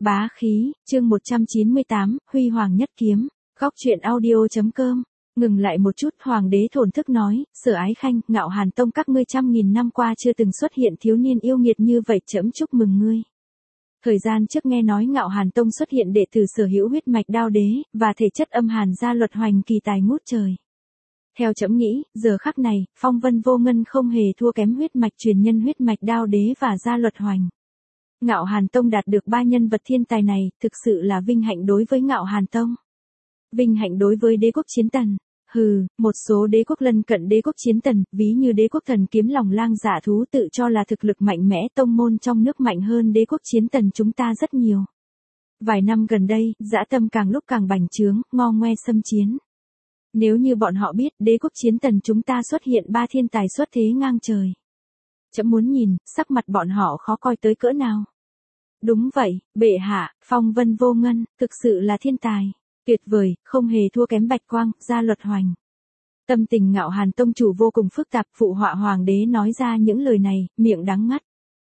Bá khí, chương 198, Huy Hoàng nhất kiếm. Góc truyện audio.com. Ngừng lại một chút, Hoàng đế thổn thức nói, Sở Ái Khanh, Ngạo Hàn Tông các ngươi 100.000 năm qua chưa từng xuất hiện thiếu niên yêu nghiệt như vậy, trẫm chúc mừng ngươi. Thời gian trước nghe nói Ngạo Hàn Tông xuất hiện đệ tử sở hữu huyết mạch Đao Đế, và thể chất âm hàn gia luật hoành kỳ tài ngút trời. Theo trẫm nghĩ, giờ khắc này, Phong Vân Vô Ngân không hề thua kém huyết mạch truyền nhân huyết mạch Đao Đế và gia luật hoành. Ngạo Hàn Tông đạt được ba nhân vật thiên tài này, thực sự là vinh hạnh đối với Ngạo Hàn Tông. Vinh hạnh đối với đế quốc Chiến Tần. Một số đế quốc lân cận đế quốc Chiến Tần, ví như đế quốc Thần Kiếm Lòng Lang Dạ Thú tự cho là thực lực mạnh mẽ, tông môn trong nước mạnh hơn đế quốc Chiến Tần chúng ta rất nhiều. Vài năm gần đây, dã tâm càng lúc càng bành trướng, ngo ngoe xâm chiến. Nếu như bọn họ biết đế quốc Chiến Tần chúng ta xuất hiện ba thiên tài xuất thế ngang trời, trẫm muốn nhìn, sắc mặt bọn họ khó coi tới cỡ nào. Đúng vậy, bệ hạ, Phong Vân Vô Ngân, thực sự là thiên tài. Tuyệt vời, không hề thua kém Bạch Quang, gia luật hoành. Tâm tình Ngạo Hàn Tông chủ vô cùng phức tạp, phụ họa Hoàng đế nói ra những lời này, miệng đắng ngắt.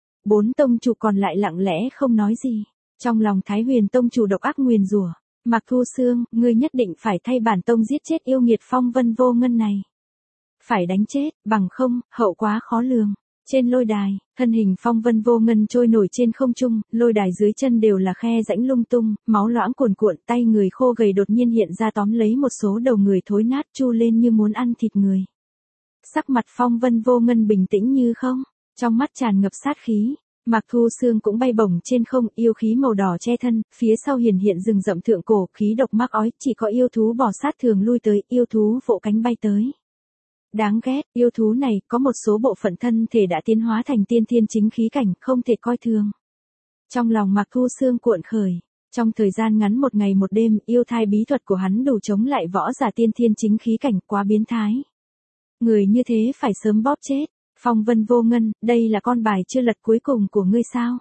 4 tông chủ còn lại lặng lẽ không nói gì. Trong lòng Thái Huyền Tông chủ độc ác nguyền rủa, Mạc Thu Xương, ngươi nhất định phải thay bản tông giết chết yêu nghiệt Phong Vân Vô Ngân này. Phải đánh chết, bằng không, hậu quá khó lường. Trên lôi đài, thân hình Phong Vân Vô Ngân trôi nổi trên không trung, lôi đài dưới chân đều là khe rãnh lung tung, máu loãng cuồn cuộn, tay người khô gầy đột nhiên hiện ra tóm lấy một số đầu người thối nát chu lên như muốn ăn thịt người. Sắc mặt Phong Vân Vô Ngân bình tĩnh như không, trong mắt tràn ngập sát khí. Mạc Thu Xương cũng bay bổng trên không, yêu khí màu đỏ che thân, phía sau hiển hiện rừng rậm thượng cổ, khí độc mắc ói, chỉ có yêu thú bò sát thường lui tới, yêu thú vỗ cánh bay tới. Đáng ghét, yêu thú này có một số bộ phận thân thể đã tiến hóa thành tiên thiên chính khí cảnh, không thể coi thường. Trong lòng Mạc Thu Xương cuộn khởi, trong thời gian ngắn một ngày một đêm, yêu thai bí thuật của hắn đủ chống lại võ giả tiên thiên chính khí cảnh, quá biến thái. Người như thế phải sớm bóp chết. Phong Vân Vô Ngân, đây là con bài chưa lật cuối cùng của ngươi sao?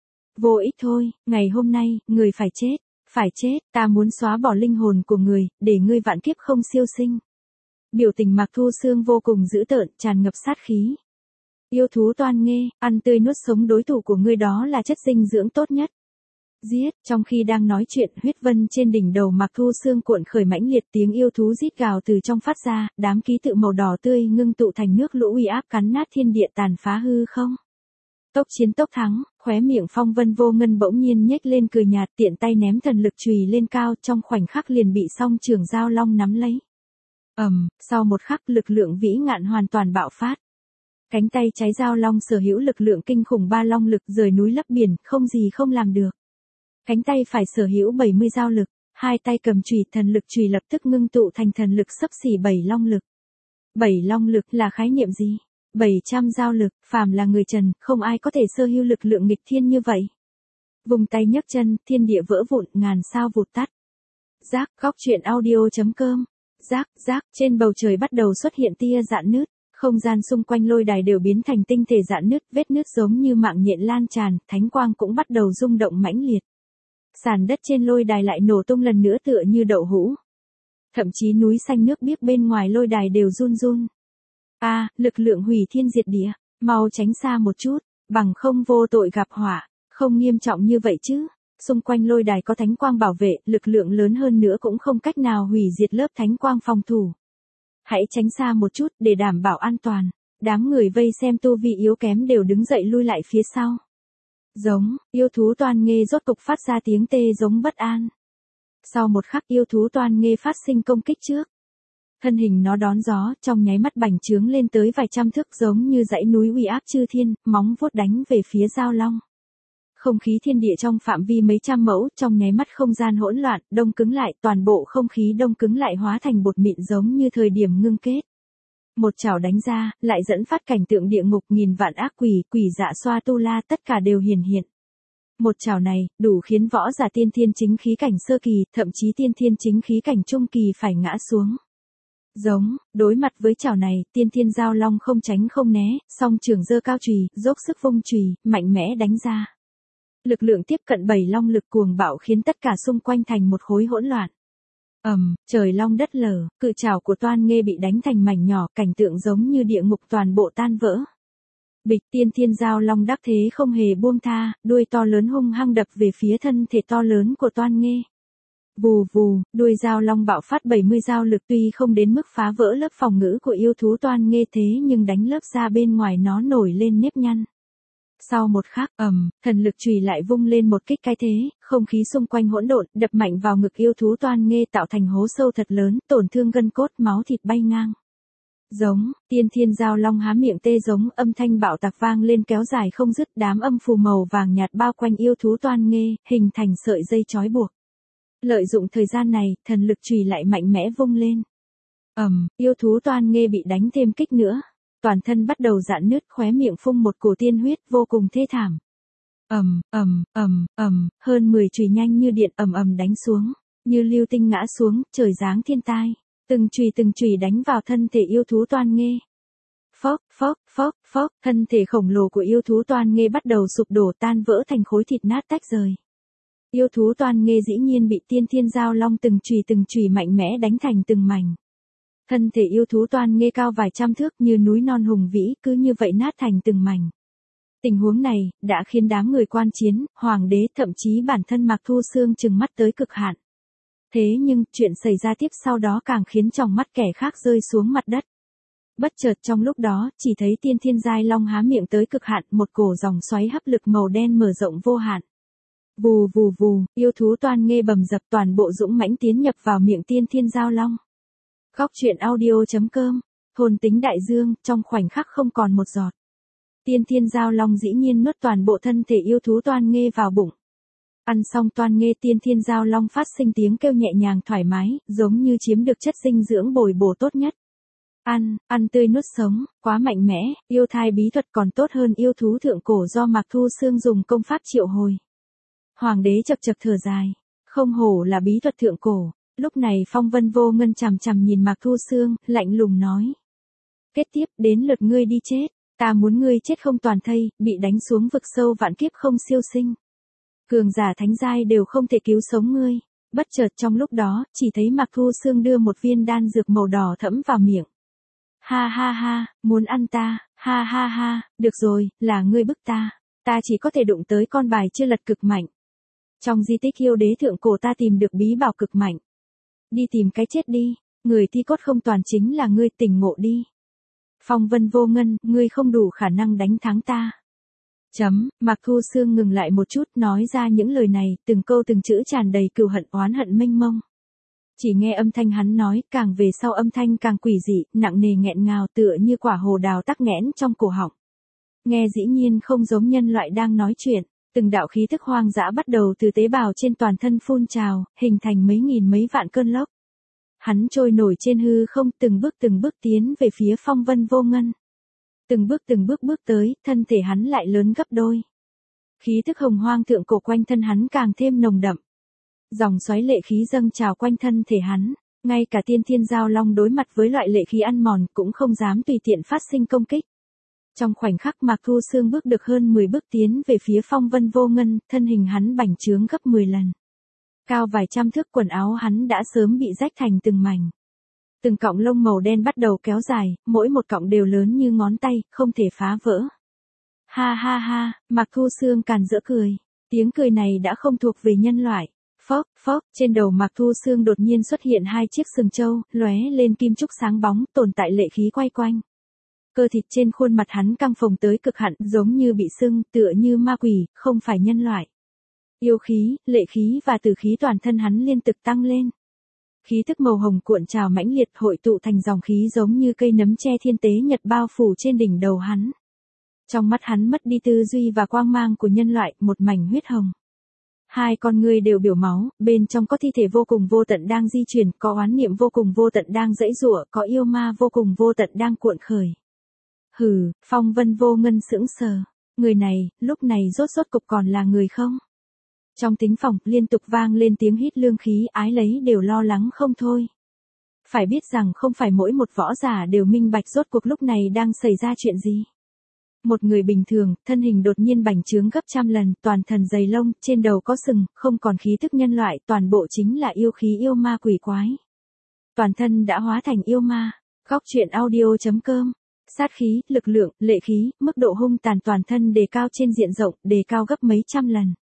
Vô ích thôi, ngày hôm nay, người phải chết, ta muốn xóa bỏ linh hồn của người, để ngươi vạn kiếp không siêu sinh. Biểu tình Mạc Thu Xương vô cùng dữ tợn, tràn ngập sát khí. Yêu thú toan nghê, ăn tươi nuốt sống đối thủ của ngươi đó là chất dinh dưỡng tốt nhất. Giết, trong khi đang nói chuyện, huyết vân trên đỉnh đầu Mạc Thu Xương cuộn khởi mãnh liệt, tiếng yêu thú rít gào từ trong phát ra, đám ký tự màu đỏ tươi ngưng tụ thành nước lũ uy áp cắn nát thiên địa, tàn phá hư không. Tốc chiến tốc thắng, khóe miệng Phong Vân Vô Ngân bỗng nhiên nhếch lên cười nhạt, tiện tay ném thần lực chùy lên cao, trong khoảnh khắc liền bị song trường giao long nắm lấy. Sau một khắc lực lượng vĩ ngạn hoàn toàn bạo phát. Cánh tay trái giao long sở hữu lực lượng kinh khủng ba long lực, rời núi lấp biển, không gì không làm được. Cánh tay phải sở hữu 70 giao lực, hai tay cầm chùy, thần lực chùy lập tức ngưng tụ thành thần lực xấp xỉ 7 long lực. 7 long lực là khái niệm gì? 700 giao lực, phàm là người trần, không ai có thể sở hữu lực lượng nghịch thiên như vậy. Vùng tay nhấc chân, thiên địa vỡ vụn, ngàn sao vụt tắt. Giác, góc truyện audio.com. Giác, trên bầu trời bắt đầu xuất hiện tia rạn nứt, không gian xung quanh lôi đài đều biến thành tinh thể rạn nứt, vết nứt giống như mạng nhện lan tràn, thánh quang cũng bắt đầu rung động mãnh liệt. Sàn đất trên lôi đài lại nổ tung lần nữa tựa như đậu hũ. Thậm chí núi xanh nước biếc bên ngoài lôi đài đều run run. Lực lượng hủy thiên diệt địa, mau tránh xa một chút, bằng không vô tội gặp họa, không nghiêm trọng như vậy chứ. Xung quanh lôi đài có thánh quang bảo vệ, lực lượng lớn hơn nữa cũng không cách nào hủy diệt lớp thánh quang phòng thủ. Hãy tránh xa một chút để đảm bảo an toàn. Đám người vây xem tu vi yếu kém đều đứng dậy lui lại phía sau. Giống, yêu thú toan nghê rốt cục phát ra tiếng tê giống bất an. Sau một khắc yêu thú toan nghê phát sinh công kích trước. Thân hình nó đón gió, trong nháy mắt bành trướng lên tới vài trăm thước giống như dãy núi uy áp chư thiên, móng vuốt đánh về phía giao long. Không khí thiên địa trong phạm vi mấy trăm mẫu, trong nháy mắt không gian hỗn loạn, đông cứng lại, toàn bộ không khí đông cứng lại hóa thành bột mịn giống như thời điểm ngưng kết. Một chảo đánh ra, lại dẫn phát cảnh tượng địa ngục, nghìn vạn ác quỷ, quỷ dạ xoa tu la tất cả đều hiển hiện. Một chảo này, đủ khiến võ giả tiên thiên chính khí cảnh sơ kỳ, thậm chí tiên thiên chính khí cảnh trung kỳ phải ngã xuống. Giống, đối mặt với chảo này, tiên thiên giao long không tránh không né, song trường giơ cao chùy, dốc sức vung chùy, mạnh mẽ đánh ra. Lực lượng tiếp cận 7 long lực cuồng bạo khiến tất cả xung quanh thành một khối hỗn loạn. Trời long đất lở, cự trảo của toan nghê bị đánh thành mảnh nhỏ, cảnh tượng giống như địa ngục toàn bộ tan vỡ. Bịch, tiên thiên giao long đắc thế không hề buông tha, đuôi to lớn hung hăng đập về phía thân thể to lớn của Toan Nghê. Vù vù, đuôi giao long bạo phát 70 giao lực tuy không đến mức phá vỡ lớp phòng ngự của yêu thú Toan Nghê thế nhưng đánh lớp da bên ngoài nó nổi lên nếp nhăn. Sau một khắc, thần lực chùy lại vung lên một kích cái thế, không khí xung quanh hỗn độn, đập mạnh vào ngực yêu thú Toan Nghê tạo thành hố sâu thật lớn, tổn thương gân cốt, máu thịt bay ngang. Giống, tiên thiên giao long há miệng tê giống, âm thanh bạo tạc vang lên kéo dài không dứt, đám âm phù màu vàng nhạt bao quanh yêu thú Toan Nghê, hình thành sợi dây trói buộc. Lợi dụng thời gian này, thần lực chùy lại mạnh mẽ vung lên. Yêu thú Toan Nghê bị đánh thêm kích nữa. Toàn thân bắt đầu rạn nứt, khóe miệng phun một cổ tiên huyết vô cùng thê thảm. Hơn 10 chùy nhanh như điện đánh xuống, như lưu tinh ngã xuống, trời giáng thiên tai. Từng chùy đánh vào thân thể yêu thú Toan Nghê. Phốc, thân thể khổng lồ của yêu thú Toan Nghê bắt đầu sụp đổ tan vỡ thành khối thịt nát tách rời. Yêu thú Toan Nghê dĩ nhiên bị tiên thiên giao long từng chùy mạnh mẽ đánh thành từng mảnh. Thân thể yêu thú Toan Nghê cao vài trăm thước như núi non hùng vĩ, cứ như vậy nát thành từng mảnh. Tình huống này, đã khiến đám người quan chiến, hoàng đế thậm chí bản thân Mạc Thu Xương trừng mắt tới cực hạn. Thế nhưng, chuyện xảy ra tiếp sau đó càng khiến tròng mắt kẻ khác rơi xuống mặt đất. Bất chợt trong lúc đó, chỉ thấy tiên thiên giai long há miệng tới cực hạn, một cổ dòng xoáy hấp lực màu đen mở rộng vô hạn. Vù vù vù, yêu thú Toan Nghê bầm dập toàn bộ dũng mãnh tiến nhập vào miệng tiên thiên giao long. Góc truyện audio.com, thôn tính đại dương, trong khoảnh khắc không còn một giọt. Tiên thiên giao long dĩ nhiên nuốt toàn bộ thân thể yêu thú Toan Nghê vào bụng. Ăn xong Toan Nghê, tiên thiên giao long phát sinh tiếng kêu nhẹ nhàng thoải mái, giống như chiếm được chất dinh dưỡng bồi bổ tốt nhất. Ăn tươi nuốt sống, quá mạnh mẽ, yêu thai bí thuật còn tốt hơn yêu thú thượng cổ do Mạc Thu Xương dùng công pháp triệu hồi. Hoàng đế chậc chậc thở dài, không hổ là bí thuật thượng cổ. Lúc này Phong Vân Vô Ngân chằm chằm nhìn Mạc Thu Xương, lạnh lùng nói. Kết tiếp, đến lượt ngươi đi chết, ta muốn ngươi chết không toàn thây, bị đánh xuống vực sâu vạn kiếp không siêu sinh. Cường giả thánh giai đều không thể cứu sống ngươi. Bất chợt trong lúc đó, chỉ thấy Mạc Thu Xương đưa một viên đan dược màu đỏ thẫm vào miệng. Ha, muốn ăn ta, ha, được rồi, là ngươi bức ta. Ta chỉ có thể đụng tới con bài chưa lật cực mạnh. Trong di tích yêu đế thượng cổ ta tìm được bí bảo cực mạnh. Đi tìm cái chết đi, người thi cốt không toàn chính là ngươi, tỉnh ngộ đi. Phong Vân Vô Ngân, ngươi không đủ khả năng đánh thắng ta. Mạc Thu Xương ngừng lại một chút, nói ra những lời này, từng câu từng chữ tràn đầy cừu hận oán hận mênh mông. Chỉ nghe âm thanh hắn nói, càng về sau âm thanh càng quỷ dị, nặng nề nghẹn ngào tựa như quả hồ đào tắc nghẽn trong cổ họng. Nghe dĩ nhiên không giống nhân loại đang nói chuyện. Từng đạo khí thức hoang dã bắt đầu từ tế bào trên toàn thân phun trào, hình thành mấy nghìn mấy vạn cơn lốc. Hắn trôi nổi trên hư không, từng bước tiến về phía Phong Vân Vô Ngân. Từng bước tới, thân thể hắn lại lớn gấp đôi. Khí thức hồng hoang thượng cổ quanh thân hắn càng thêm nồng đậm. Dòng xoáy lệ khí dâng trào quanh thân thể hắn, ngay cả tiên thiên giao long đối mặt với loại lệ khí ăn mòn cũng không dám tùy tiện phát sinh công kích. Trong khoảnh khắc Mạc Thu Xương bước được hơn 10 bước tiến về phía Phong Vân Vô Ngân, thân hình hắn bành trướng gấp 10 lần. Cao vài trăm thước, quần áo hắn đã sớm bị rách thành từng mảnh. Từng cọng lông màu đen bắt đầu kéo dài, mỗi một cọng đều lớn như ngón tay, không thể phá vỡ. Ha, Mạc Thu Xương càn rỡ cười. Tiếng cười này đã không thuộc về nhân loại. Phốc, trên đầu Mạc Thu Xương đột nhiên xuất hiện hai chiếc sừng trâu, lóe lên kim trúc sáng bóng, tồn tại lệ khí quay quanh. Cơ thịt trên khuôn mặt hắn căng phồng tới cực hạn, giống như bị sưng, tựa như ma quỷ, không phải nhân loại. Yêu khí, lệ khí và tử khí toàn thân hắn liên tục tăng lên. Khí thức màu hồng cuộn trào mãnh liệt, hội tụ thành dòng khí giống như cây nấm che thiên tế nhật bao phủ trên đỉnh đầu hắn. Trong mắt hắn mất đi tư duy và quang mang của nhân loại, một mảnh huyết hồng. Hai con ngươi đều biểu máu, bên trong có thi thể vô cùng vô tận đang di chuyển, có oán niệm vô cùng vô tận đang giãy giụa, có yêu ma vô cùng vô tận đang cuộn khởi. Hừ, Phong Vân Vô Ngân sững sờ. Người này, lúc này rốt cục còn là người không? Trong thính phòng, liên tục vang lên tiếng hít lương khí, ái lấy đều lo lắng không thôi. Phải biết rằng không phải mỗi một võ giả đều minh bạch rốt cuộc lúc này đang xảy ra chuyện gì. Một người bình thường, thân hình đột nhiên bành trướng gấp trăm lần, toàn thân dày lông, trên đầu có sừng, không còn khí thức nhân loại, toàn bộ chính là yêu khí yêu ma quỷ quái. Toàn thân đã hóa thành yêu ma. Góc truyện audio.com Sát khí, lực lượng, lệ khí, mức độ hung tàn toàn thân đề cao trên diện rộng, đề cao gấp mấy trăm lần.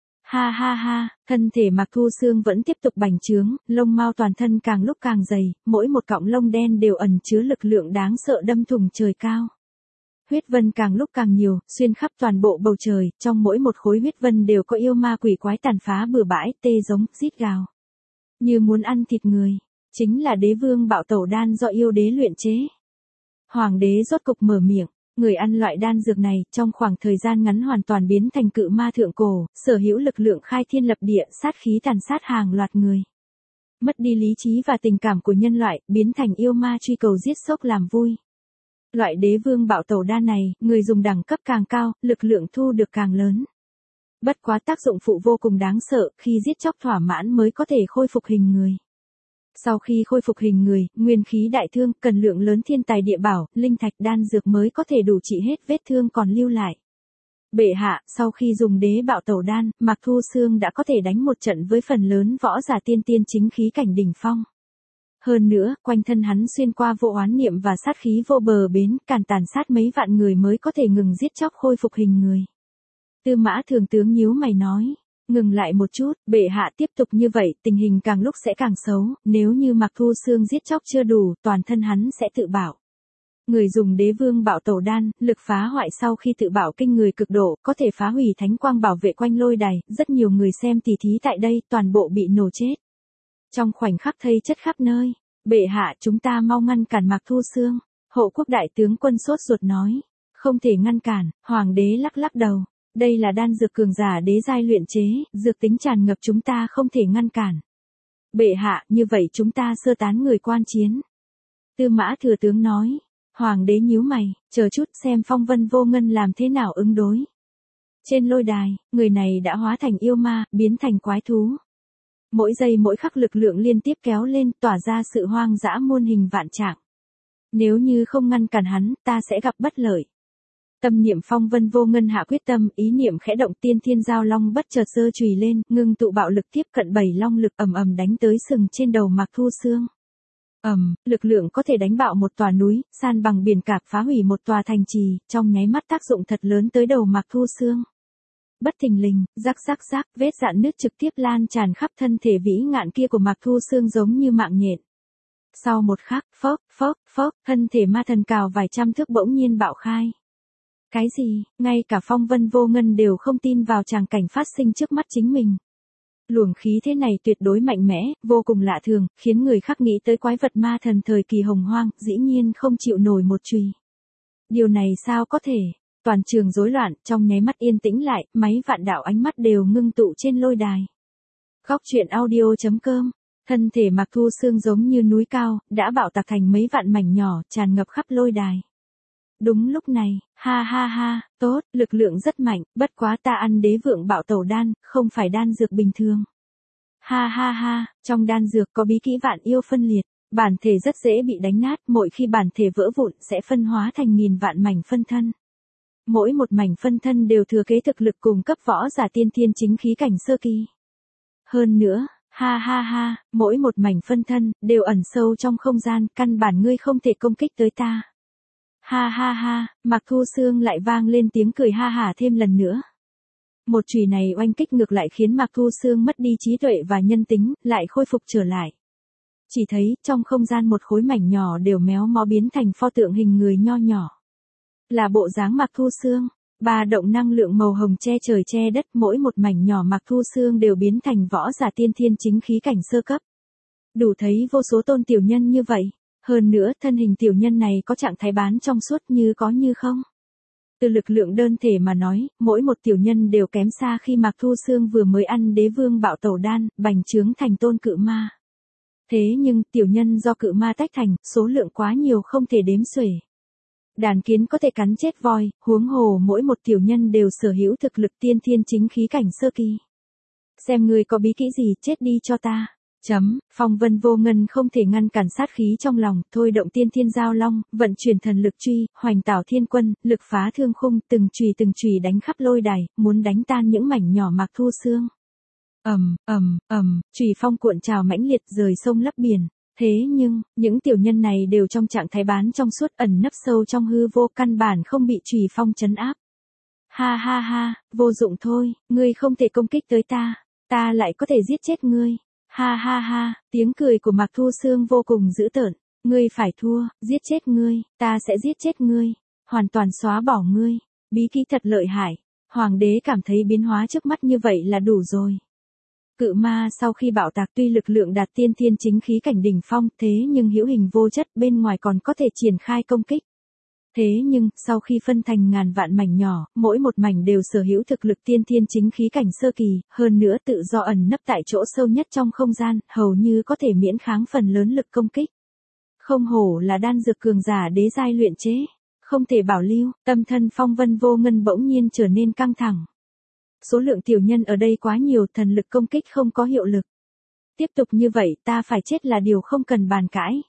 Ha ha ha, thân thể Mạc Thu Xương vẫn tiếp tục bành trướng, lông mao toàn thân càng lúc càng dày, mỗi một cọng lông đen đều ẩn chứa lực lượng đáng sợ đâm thủng trời cao. Huyết vân càng lúc càng nhiều, xuyên khắp toàn bộ bầu trời, trong mỗi một khối huyết vân đều có yêu ma quỷ quái tàn phá bừa bãi, tê giống, rít gào. Như muốn ăn thịt người, chính là đế vương bạo tẩu đan do yêu đế luyện chế. Hoàng đế rốt cục mở miệng, người ăn loại đan dược này trong khoảng thời gian ngắn hoàn toàn biến thành cự ma thượng cổ, sở hữu lực lượng khai thiên lập địa, sát khí tàn sát hàng loạt người. Mất đi lý trí và tình cảm của nhân loại, biến thành yêu ma truy cầu giết sốc làm vui. Loại đế vương bạo tẩu đan này, người dùng đẳng cấp càng cao, lực lượng thu được càng lớn. Bất quá tác dụng phụ vô cùng đáng sợ, khi giết chóc thỏa mãn mới có thể khôi phục hình người. Sau khi khôi phục hình người, nguyên khí đại thương, cần lượng lớn thiên tài địa bảo, linh thạch đan dược mới có thể đủ trị hết vết thương còn lưu lại. Bệ hạ, sau khi dùng đế bạo tẩu đan, Mạc Thu Xương đã có thể đánh một trận với phần lớn võ giả tiên tiên chính khí cảnh đỉnh phong. Hơn nữa, quanh thân hắn xuyên qua vô oán niệm và sát khí vô bờ bến, càn tàn sát mấy vạn người mới có thể ngừng giết chóc khôi phục hình người. Tư Mã Thường tướng nhíu mày nói. Ngừng lại một chút, bệ hạ tiếp tục như vậy, tình hình càng lúc sẽ càng xấu, nếu như Mạc Thu Xương giết chóc chưa đủ, toàn thân hắn sẽ tự bạo. Người dùng đế vương bạo tẩu đan, lực phá hoại sau khi tự bạo kinh người cực độ, có thể phá hủy thánh quang bảo vệ quanh lôi đài, rất nhiều người xem tỉ thí tại đây, toàn bộ bị nổ chết. Trong khoảnh khắc thây chất khắp nơi, bệ hạ chúng ta mau ngăn cản Mạc Thu Xương, hộ quốc đại tướng quân sốt ruột nói. Không thể ngăn cản, hoàng đế lắc lắc đầu. Đây là đan dược cường giả đế giai luyện chế, dược tính tràn ngập chúng ta không thể ngăn cản. Bệ hạ, như vậy chúng ta sơ tán người quan chiến. Tư Mã Thừa tướng nói. Hoàng đế nhíu mày, chờ chút xem Phong Vân Vô Ngân làm thế nào ứng đối. Trên lôi đài, người này đã hóa thành yêu ma, biến thành quái thú. Mỗi giây mỗi khắc lực lượng liên tiếp kéo lên, tỏa ra sự hoang dã muôn hình vạn trạng. Nếu như không ngăn cản hắn, ta sẽ gặp bất lợi. Tâm niệm Phong Vân Vô Ngân hạ quyết tâm, ý niệm khẽ động, tiên thiên giao long bất chợt giơ chùy lên, ngưng tụ bạo lực tiếp cận 7 long lực ầm ầm đánh tới sừng trên đầu Mạc Thu Xương. Lực lượng có thể đánh bạo một tòa núi, san bằng biển cả, phá hủy một tòa thành trì, trong nháy mắt tác dụng thật lớn tới đầu Mạc Thu Xương. Bất thình lình, rắc rắc rắc, vết rạn nứt trực tiếp lan tràn khắp thân thể vĩ ngạn kia của Mạc Thu Xương giống như mạng nhện. Sau một khắc, phốc, thân thể ma thần cào vài trăm thước bỗng nhiên bạo khai. Cái gì, ngay cả Phong Vân Vô Ngân đều không tin vào tràng cảnh phát sinh trước mắt chính mình. Luồng khí thế này tuyệt đối mạnh mẽ, vô cùng lạ thường, khiến người khác nghĩ tới quái vật ma thần thời kỳ hồng hoang, dĩ nhiên không chịu nổi một chùy. Điều này sao có thể? Toàn trường rối loạn, trong nháy mắt yên tĩnh lại, mấy vạn đạo ánh mắt đều ngưng tụ trên lôi đài. Góc truyện audio.com. Thân thể Mạc Thu Xương giống như núi cao, đã bạo tạc thành mấy vạn mảnh nhỏ, tràn ngập khắp lôi đài. Đúng lúc này, ha ha ha, tốt, lực lượng rất mạnh, bất quá ta ăn đế vượng bạo tẩu đan, không phải đan dược bình thường. Ha ha ha, trong đan dược có bí kỹ vạn yêu phân liệt, bản thể rất dễ bị đánh nát, mỗi khi bản thể vỡ vụn sẽ phân hóa thành nghìn vạn mảnh phân thân. Mỗi một mảnh phân thân đều thừa kế thực lực cùng cấp võ giả tiên thiên chính khí cảnh sơ kỳ. Hơn nữa, ha ha ha, mỗi một mảnh phân thân đều ẩn sâu trong không gian, căn bản ngươi không thể công kích tới ta. Ha ha ha, Mạc Thu Xương lại vang lên tiếng cười ha hả thêm lần nữa. Một chùy này oanh kích ngược lại khiến Mạc Thu Xương mất đi trí tuệ và nhân tính, lại khôi phục trở lại. Chỉ thấy, trong không gian một khối mảnh nhỏ đều méo mó biến thành pho tượng hình người nho nhỏ. Là bộ dáng Mạc Thu Xương, ba động năng lượng màu hồng che trời che đất, mỗi một mảnh nhỏ Mạc Thu Xương đều biến thành võ giả tiên thiên chính khí cảnh sơ cấp. Đủ thấy vô số tôn tiểu nhân như vậy. Hơn nữa, thân hình tiểu nhân này có trạng thái bán trong suốt như có như không. Từ lực lượng đơn thể mà nói, mỗi một tiểu nhân đều kém xa khi Mạc Thu Xương vừa mới ăn đế vương bạo tẩu đan, bành trướng thành tôn cự ma. Thế nhưng, tiểu nhân do cự ma tách thành, số lượng quá nhiều không thể đếm xuể. Đàn kiến có thể cắn chết voi, huống hồ mỗi một tiểu nhân đều sở hữu thực lực tiên thiên chính khí cảnh sơ kỳ. Xem ngươi có bí kỹ gì, chết đi cho ta. Phong Vân Vô Ngân không thể ngăn cản sát khí trong lòng, thôi động tiên thiên giao long, vận chuyển thần lực truy, hoành tảo thiên quân, lực phá thương khung, từng chùy đánh khắp lôi đài, muốn đánh tan những mảnh nhỏ Mạc Thu Xương. Chùy phong cuộn trào mãnh liệt rời sông lấp biển, Thế nhưng, những tiểu nhân này đều trong trạng thái bán trong suốt ẩn nấp sâu trong hư vô căn bản không bị Chùy Phong trấn áp. Ha ha ha, vô dụng thôi, ngươi không thể công kích tới ta lại có thể giết chết ngươi. Ha ha ha, tiếng cười của Mạc Thu Xương vô cùng dữ tợn. Ngươi phải thua, giết chết ngươi, ta sẽ giết chết ngươi, hoàn toàn xóa bỏ ngươi. Bí kíp thật lợi hại. Hoàng đế cảm thấy biến hóa trước mắt như vậy là đủ rồi. Cự ma sau khi bạo tạc tuy lực lượng đạt tiên thiên chính khí cảnh đỉnh phong, thế nhưng hữu hình vô chất, bên ngoài còn có thể triển khai công kích. Thế nhưng, sau khi phân thành ngàn vạn mảnh nhỏ, mỗi một mảnh đều sở hữu thực lực tiên thiên chính khí cảnh sơ kỳ, hơn nữa tự do ẩn nấp tại chỗ sâu nhất trong không gian, hầu như có thể miễn kháng phần lớn lực công kích. Không hổ là đan dược cường giả đế giai luyện chế, không thể bảo lưu. Tâm thân Phong Vân Vô Ngân bỗng nhiên trở nên căng thẳng. Số lượng tiểu nhân ở đây quá nhiều, thần lực công kích không có hiệu lực. Tiếp tục như vậy ta phải chết là điều không cần bàn cãi.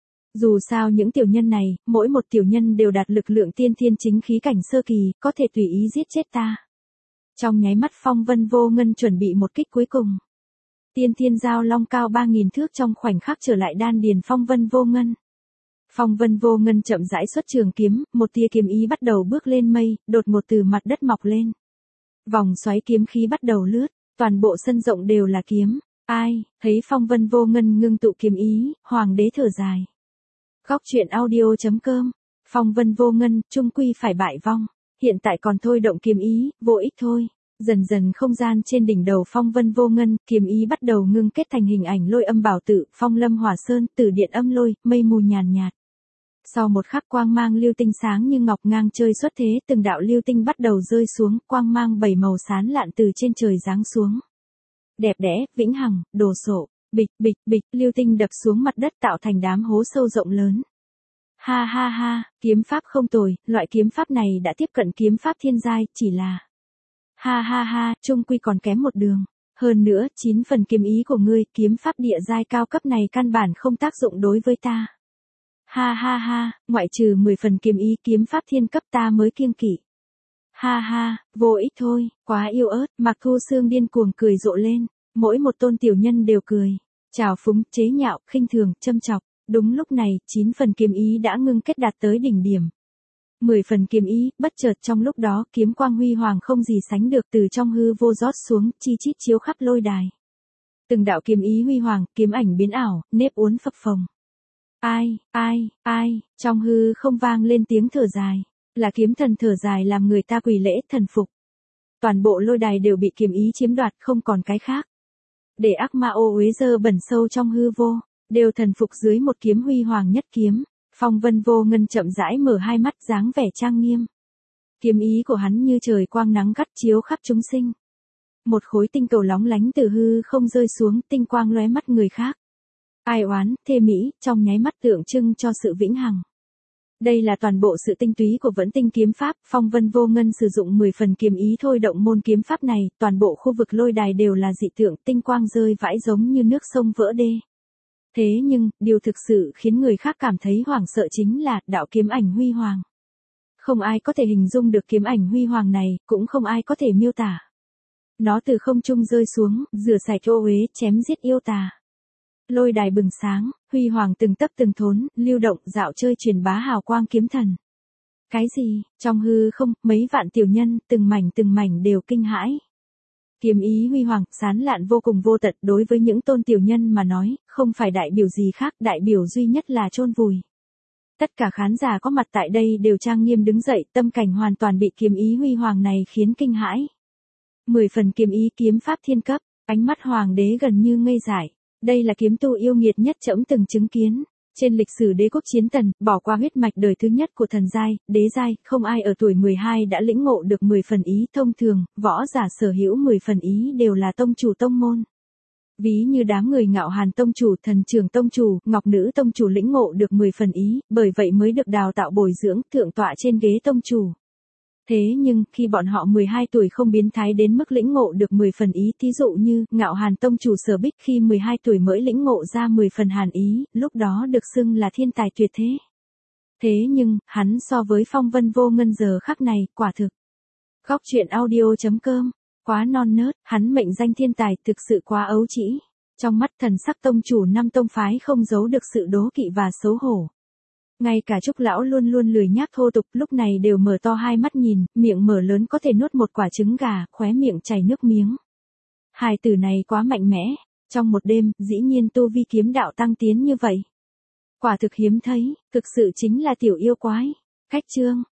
Dù sao những tiểu nhân này, mỗi một tiểu nhân đều đạt lực lượng tiên thiên chính khí cảnh sơ kỳ, có thể tùy ý giết chết ta. Trong nháy mắt Phong Vân Vô Ngân chuẩn bị một kích cuối cùng. Tiên thiên giao long cao 3.000 thước trong khoảnh khắc trở lại đan điền Phong Vân Vô Ngân. Phong Vân Vô Ngân chậm rãi xuất trường kiếm, một tia kiếm ý bắt đầu bước lên mây, đột ngột từ mặt đất mọc lên. Vòng xoáy kiếm khí bắt đầu lướt, toàn bộ sân rộng đều là kiếm. Ai, thấy Phong Vân Vô Ngân ngưng tụ kiếm ý, hoàng đế thở dài. Góc truyện audio.com, Phong Vân Vô Ngân, chung quy phải bại vong. Hiện tại còn thôi động kiếm ý, vô ích thôi. Dần dần không gian trên đỉnh đầu Phong Vân Vô Ngân, kiếm ý bắt đầu ngưng kết thành hình ảnh Lôi Âm Bảo Tự, Phong Lâm Hỏa Sơn, Tử Điện Âm Lôi, mây mù nhàn nhạt. Sau một khắc quang mang lưu tinh sáng như ngọc ngang trời xuất thế, từng đạo lưu tinh bắt đầu rơi xuống, quang mang 7 màu sáng lạn từ trên trời giáng xuống. Đẹp đẽ, vĩnh hằng, đồ sộ, bịch bịch bịch, lưu tinh đập xuống mặt đất tạo thành đám hố sâu rộng lớn. Ha ha ha, kiếm pháp không tồi, loại kiếm pháp này đã tiếp cận kiếm pháp thiên giai, chỉ là ha ha ha, chung quy còn kém một đường. Hơn nữa, 9 phần kiếm ý của ngươi, kiếm pháp địa giai cao cấp này căn bản không tác dụng đối với ta. Ha ha ha, ngoại trừ 10 phần kiếm ý kiếm pháp thiên cấp ta mới kiêng kỵ. Ha ha, vô ích thôi, quá yêu ớt. Mạc Thu Xương điên cuồng cười rộ lên, mỗi một tôn tiểu nhân đều cười, trào phúng, chế nhạo, khinh thường, châm chọc. Đúng lúc này, 9 phần kiếm ý đã ngưng kết đạt tới đỉnh điểm. 10 phần kiếm ý, bất chợt trong lúc đó, kiếm quang huy hoàng không gì sánh được từ trong hư vô rót xuống, chi chít chiếu khắp lôi đài. Từng đạo kiếm ý huy hoàng, kiếm ảnh biến ảo, nếp uốn phập phồng. Ai, trong hư không vang lên tiếng thở dài, là kiếm thần thở dài làm người ta quỳ lễ thần phục. Toàn bộ lôi đài đều bị kiếm ý chiếm đoạt, không còn cái khác. Để ác ma ô uế dơ bẩn sâu trong hư vô, đều thần phục dưới một kiếm huy hoàng nhất kiếm. Phong Vân Vô Ngân chậm rãi mở hai mắt dáng vẻ trang nghiêm. Kiếm ý của hắn như trời quang nắng gắt chiếu khắp chúng sinh. Một khối tinh cầu lóng lánh từ hư không rơi xuống, tinh quang lóe mắt người khác. Ai oán, thê mỹ, trong nháy mắt tượng trưng cho sự vĩnh hằng. Đây là toàn bộ sự tinh túy của Vẫn Tinh kiếm pháp, Phong Vân Vô Ngân sử dụng 10 phần kiếm ý thôi động môn kiếm pháp này, toàn bộ khu vực lôi đài đều là dị tượng, tinh quang rơi vãi giống như nước sông vỡ đê. Thế nhưng, điều thực sự khiến người khác cảm thấy hoảng sợ chính là đạo kiếm ảnh huy hoàng. Không ai có thể hình dung được kiếm ảnh huy hoàng này, cũng không ai có thể miêu tả. Nó từ không trung rơi xuống, rửa sạch ô uế, chém giết yêu tà. Lôi đài bừng sáng, huy hoàng từng tấc từng thốn, lưu động, dạo chơi truyền bá hào quang kiếm thần. Cái gì? Trong hư không, mấy vạn tiểu nhân, từng mảnh đều kinh hãi. Kiếm ý huy hoàng, sán lạn vô cùng vô tận, đối với những tôn tiểu nhân mà nói, không phải đại biểu gì khác, đại biểu duy nhất là chôn vùi. Tất cả khán giả có mặt tại đây đều trang nghiêm đứng dậy, tâm cảnh hoàn toàn bị kiếm ý huy hoàng này khiến kinh hãi. 10 phần kiếm ý kiếm pháp thiên cấp, ánh mắt hoàng đế gần như ngây dại. Đây là kiếm tu yêu nghiệt nhất trẫm từng chứng kiến. Trên lịch sử đế quốc chiến tần, bỏ qua huyết mạch đời thứ nhất của thần giai, đế giai, không ai ở tuổi 12 đã lĩnh ngộ được 10 phần ý. Thông thường, võ giả sở hữu 10 phần ý đều là tông chủ tông môn. Ví như đám người Ngạo Hàn tông chủ, Thần Trường tông chủ, Ngọc Nữ tông chủ lĩnh ngộ được 10 phần ý, bởi vậy mới được đào tạo bồi dưỡng, thượng tọa trên ghế tông chủ. Thế nhưng, khi bọn họ 12 tuổi không biến thái đến mức lĩnh ngộ được 10 phần ý, thí dụ như, Ngạo Hàn tông chủ Sở Bích khi 12 tuổi mới lĩnh ngộ ra 10 phần hàn ý, lúc đó được xưng là thiên tài tuyệt thế. Thế nhưng, hắn so với Phong Vân Vô Ngân giờ khắc này, quả thực. Góc truyện audio.com, quá non nớt, hắn mệnh danh thiên tài thực sự quá ấu trĩ. Trong mắt thần sắc tông chủ năm tông phái không giấu được sự đố kỵ và xấu hổ. Ngay cả Trúc lão luôn luôn lười nhác thô tục lúc này đều mở to hai mắt nhìn, miệng mở lớn có thể nuốt một quả trứng gà, khóe miệng chảy nước miếng. Hài tử này quá mạnh mẽ, trong một đêm, dĩ nhiên tu vi kiếm đạo tăng tiến như vậy. Quả thực hiếm thấy, thực sự chính là tiểu yêu quái. Khách chương.